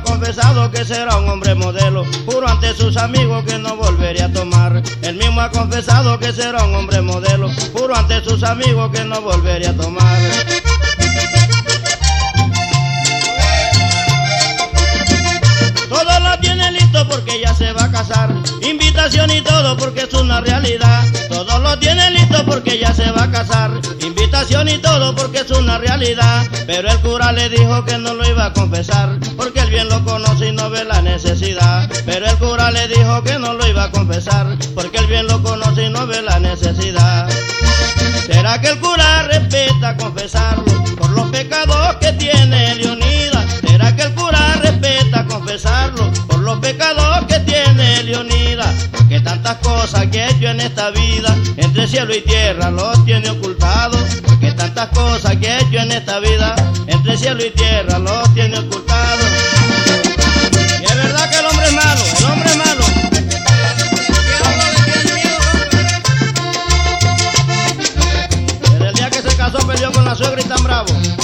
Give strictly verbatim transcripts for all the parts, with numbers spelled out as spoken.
confesado que será un hombre modelo, juro ante sus amigos que no volvería a tomar. Él mismo ha confesado que será un hombre modelo, juro ante sus amigos que no volvería a tomar. Todo lo tiene listo porque ya se va a casar, invitación y todo porque es una realidad. Todo lo tiene listo porque ya se va a casar, invitación y todo porque es una realidad. Pero el cura le dijo que no lo iba a confesar, porque él bien lo conoce y no ve la necesidad. Pero el cura le dijo que no lo iba a confesar, porque él bien lo conoce y no ve la necesidad. ¿Será que el cura respeta confesarlo por los pecados que tiene Leonidas? ¿Será que el cura respeta confesarlo por los pecados que tiene Leonidas? Porque tantas cosas que he hecho en esta vida, entre cielo y tierra los tiene ocultados. Porque tantas cosas que he hecho en esta vida, entre cielo y tierra los tiene ocultados. Y es verdad que el hombre es malo, el hombre es malo. Desde el día que se casó peleó con la suegra y tan bravo.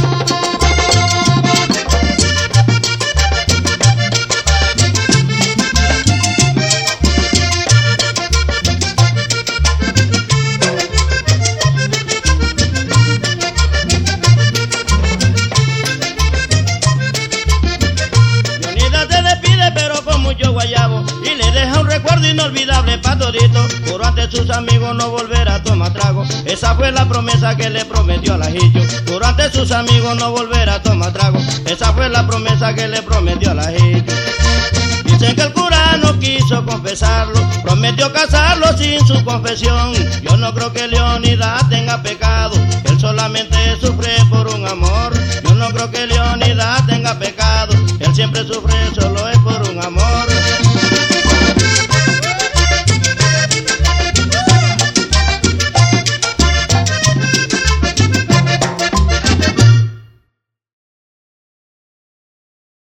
Y le deja un recuerdo inolvidable pa' todito. Juro ante sus amigos no volver a tomar trago. Esa fue la promesa que le prometió al ajillo. Juro ante sus amigos no volver a tomar trago. Esa fue la promesa que le prometió al ajillo. Dicen que el cura no quiso confesarlo, prometió casarlo sin su confesión. Yo no creo que Leonidas tenga pecado, él solamente sufre por un amor. Yo no creo que Leonidas tenga pecado, él siempre sufre solo